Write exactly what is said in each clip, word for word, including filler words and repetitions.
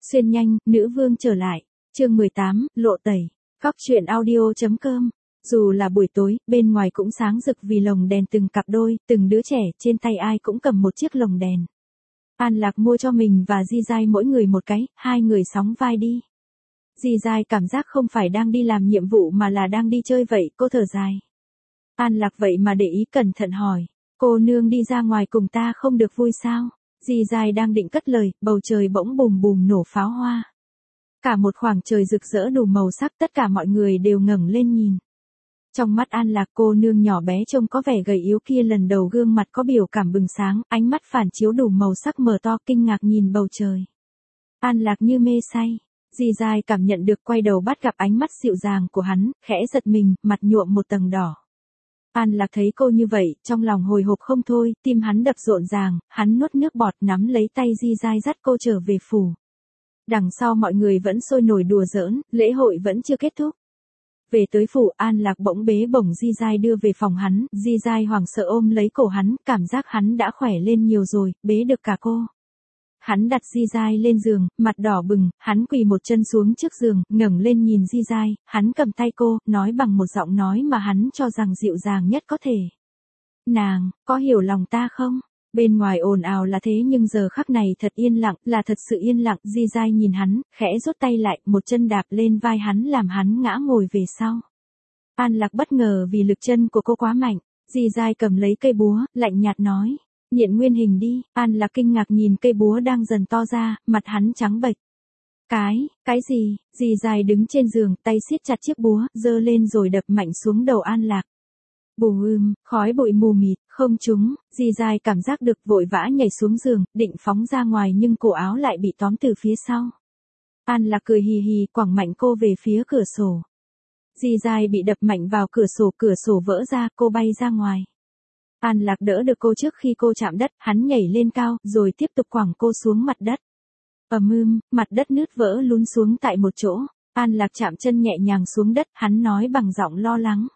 Xuyên nhanh, nữ vương trở lại. Chương mười tám, lộ tẩy. Cóc truyện audio.com. Dù là buổi tối, bên ngoài cũng sáng rực vì lồng đèn từng cặp đôi, từng đứa trẻ, trên tay ai cũng cầm một chiếc lồng đèn. An Lạc mua cho mình và Di Giai mỗi người một cái, hai người sóng vai đi. Di Giai cảm giác không phải đang đi làm nhiệm vụ mà là đang đi chơi vậy, cô thở dài. An Lạc vậy mà để ý cẩn thận hỏi, cô nương đi ra ngoài cùng ta không được vui sao? Di Giai đang định cất lời, bầu trời bỗng bùm bùm nổ pháo hoa. Cả một khoảng trời rực rỡ đủ màu sắc, tất cả mọi người đều ngẩng lên nhìn. Trong mắt An Lạc, cô nương nhỏ bé trông có vẻ gầy yếu kia lần đầu gương mặt có biểu cảm bừng sáng, ánh mắt phản chiếu đủ màu sắc mở to kinh ngạc nhìn bầu trời. An Lạc như mê say. Di Giai cảm nhận được, quay đầu bắt gặp ánh mắt dịu dàng của hắn, khẽ giật mình, mặt nhuộm một tầng đỏ. An Lạc thấy cô như vậy, trong lòng hồi hộp không thôi, tim hắn đập rộn ràng, hắn nuốt nước bọt nắm lấy tay Di Giai dắt cô trở về phủ. Đằng sau mọi người vẫn sôi nổi đùa giỡn, lễ hội vẫn chưa kết thúc. Về tới phủ, An Lạc bỗng bế bổng Di Giai đưa về phòng hắn, Di Giai hoảng sợ ôm lấy cổ hắn, cảm giác hắn đã khỏe lên nhiều rồi, bế được cả cô. Hắn đặt Di Giai lên giường, mặt đỏ bừng, hắn quỳ một chân xuống trước giường, ngẩng lên nhìn Di Giai, hắn cầm tay cô, nói bằng một giọng nói mà hắn cho rằng dịu dàng nhất có thể. Nàng, có hiểu lòng ta không? Bên ngoài ồn ào là thế nhưng giờ khắc này thật yên lặng, là thật sự yên lặng. Di Giai nhìn hắn, khẽ rút tay lại, một chân đạp lên vai hắn làm hắn ngã ngồi về sau. An Lạc bất ngờ vì lực chân của cô quá mạnh. Di Giai cầm lấy cây búa, lạnh nhạt nói, hiện nguyên hình đi. An Lạc kinh ngạc nhìn cây búa đang dần to ra, mặt hắn trắng bệch. Cái, cái gì? Di Giai đứng trên giường, tay siết chặt chiếc búa, giơ lên rồi đập mạnh xuống đầu An Lạc. Bù ưm, khói bụi mù mịt, không trúng. Di Giai cảm giác được, vội vã nhảy xuống giường, định phóng ra ngoài nhưng cổ áo lại bị tóm từ phía sau. An Lạc cười hì hì, quẳng mạnh cô về phía cửa sổ. Di Giai bị đập mạnh vào cửa sổ, cửa sổ vỡ ra, cô bay ra ngoài. An Lạc đỡ được cô trước khi cô chạm đất, hắn nhảy lên cao, rồi tiếp tục quẳng cô xuống mặt đất. Ầm ưm, mặt đất nứt vỡ lún xuống tại một chỗ. An Lạc chạm chân nhẹ nhàng xuống đất, hắn nói bằng giọng lo lắng.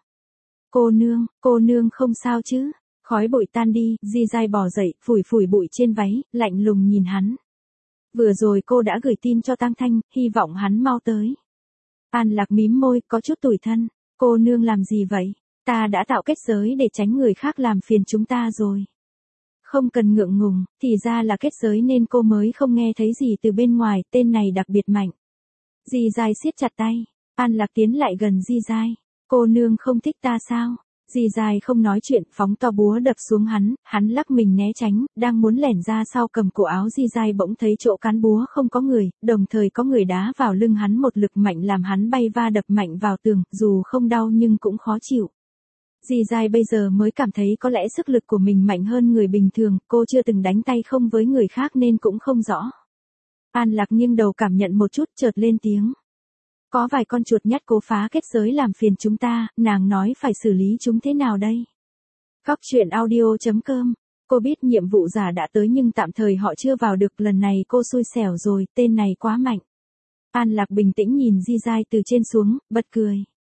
Cô nương, cô nương không sao chứ? Khói bụi tan đi, Di Giai bò dậy, phủi phủi bụi trên váy, lạnh lùng nhìn hắn. Vừa rồi cô đã gửi tin cho Tang Thanh, hy vọng hắn mau tới. An Lạc mím môi, có chút tủi thân. Cô nương làm gì vậy? Ta đã tạo kết giới để tránh người khác làm phiền chúng ta rồi. Không cần ngượng ngùng, thì ra là kết giới nên cô mới không nghe thấy gì từ bên ngoài, tên này đặc biệt mạnh. Di Giai siết chặt tay. An Lạc tiến lại gần Di Giai. Cô nương không thích ta sao? Di Giai không nói chuyện, phóng to búa đập xuống hắn, hắn lắc mình né tránh, đang muốn lẻn ra sau cầm cổ áo Di Giai bỗng thấy chỗ cán búa không có người, đồng thời có người đá vào lưng hắn một lực mạnh làm hắn bay va đập mạnh vào tường, dù không đau nhưng cũng khó chịu. Di Giai bây giờ mới cảm thấy có lẽ sức lực của mình mạnh hơn người bình thường, cô chưa từng đánh tay không với người khác nên cũng không rõ. An Lạc nghiêng đầu cảm nhận một chút, chợt lên tiếng. Có vài con chuột nhắt cố phá kết giới làm phiền chúng ta, nàng nói phải xử lý chúng thế nào đây? Cóc truyện audio.com. Cô biết nhiệm vụ giả đã tới nhưng tạm thời họ chưa vào được, lần này cô xui xẻo rồi, tên này quá mạnh. An Lạc bình tĩnh nhìn Di Giai từ trên xuống, bật cười.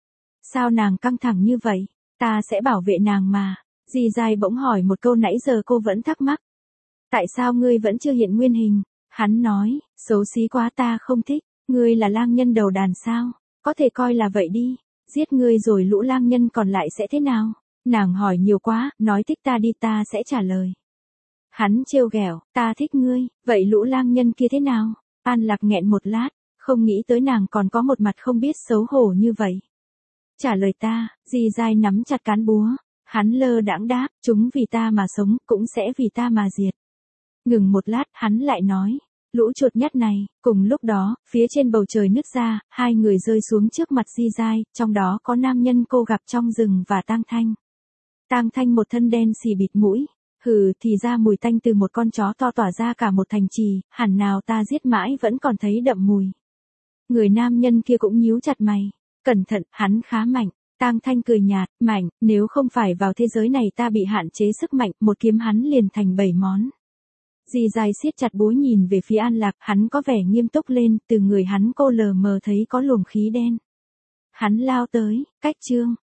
Sao nàng căng thẳng như vậy? Ta sẽ bảo vệ nàng mà. Di Giai bỗng hỏi một câu nãy giờ cô vẫn thắc mắc. Tại sao ngươi vẫn chưa hiện nguyên hình? Hắn nói, xấu xí quá ta không thích. Ngươi là lang nhân đầu đàn sao? Có thể coi là vậy đi. Giết ngươi rồi lũ lang nhân còn lại sẽ thế nào? Nàng hỏi nhiều quá, nói thích ta đi ta sẽ trả lời. Hắn trêu ghẹo, ta thích ngươi, vậy lũ lang nhân kia thế nào? An Lạc nghẹn một lát, không nghĩ tới nàng còn có một mặt không biết xấu hổ như vậy. Trả lời ta. Di Giai nắm chặt cán búa. Hắn lơ đãng đáp, chúng vì ta mà sống, cũng sẽ vì ta mà diệt. Ngừng một lát, hắn lại nói. Lũ chuột nhắt này. Cùng lúc đó, phía trên bầu trời nứt ra, hai người rơi xuống trước mặt Di Giai, trong đó có nam nhân cô gặp trong rừng và Tang Thanh. Tang Thanh một thân đen xì bịt mũi. Hừ, thì ra mùi tanh từ một con chó to tỏa ra cả một thành trì, hẳn nào ta giết mãi vẫn còn thấy đậm mùi. Người nam nhân kia cũng nhíu chặt mày. Cẩn thận, hắn khá mạnh. Tang Thanh cười nhạt, mạnh, nếu không phải vào thế giới này ta bị hạn chế sức mạnh, một kiếm hắn liền thành bảy món. Di Giai siết chặt búa nhìn về phía An Lạc, hắn có vẻ nghiêm túc lên, từ người hắn cô lờ mờ thấy có luồng khí đen. Hắn lao tới, cách chương.